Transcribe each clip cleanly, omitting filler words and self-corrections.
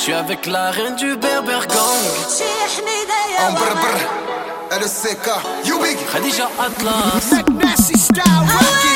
J'suis avec la reine du Berber Gang. En brr LCK, you big Khadija Atlas. Nasty style rocket.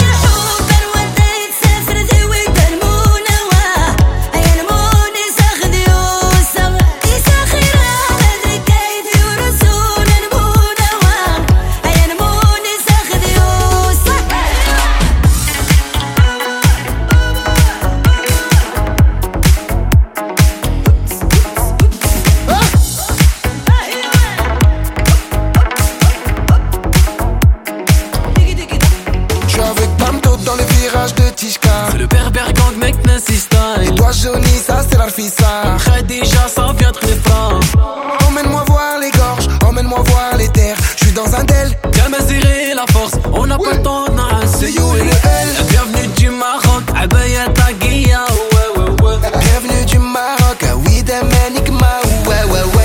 C'est le Berber Gang, mec, Nasty style. Et toi Johnny, ça c'est l'Arfissa. Khadija, ça vient très franc. Emmène-moi voir les gorges, emmène-moi voir les terres. J'suis dans un del. Kamaziré la force, on n'a pas le temps, c'est you et le L. Bienvenue du Maroc, Abaya Taguia. Ouais, ouais, ouais. Bienvenue du Maroc, oui, Dominique Ma. Ouais, ouais, ouais.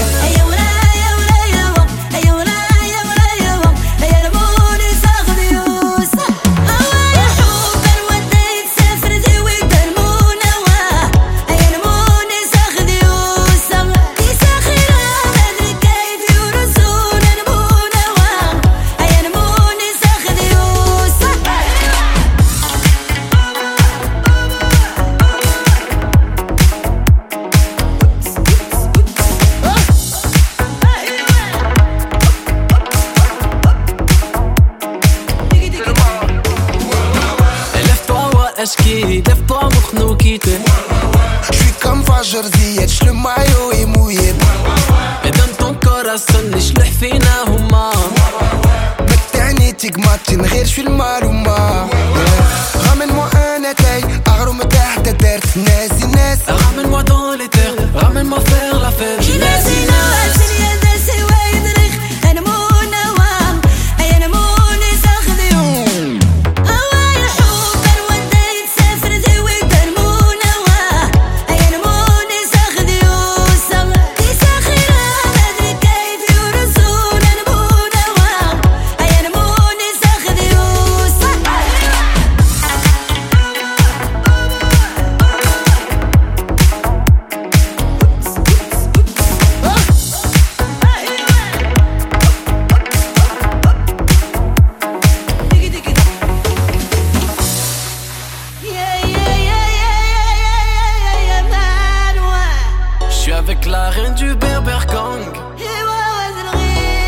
lève-toi مخنوقيتي. J'suis comme Fajr Ziyech, le maillot est mouillé. Et donne ton corps à sonner, j'lح فينا هما. متعني تيجماتين غير شو المعلومة. Ramène-moi un éteil, أغرم تحت دارت ناسي ناس. Ramène-moi dans les terres, ramène-moi faire la fête. Avec la reine du Berber Gang.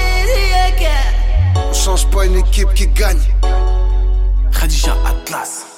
On change pas une équipe qui gagne. Khadija Atlas.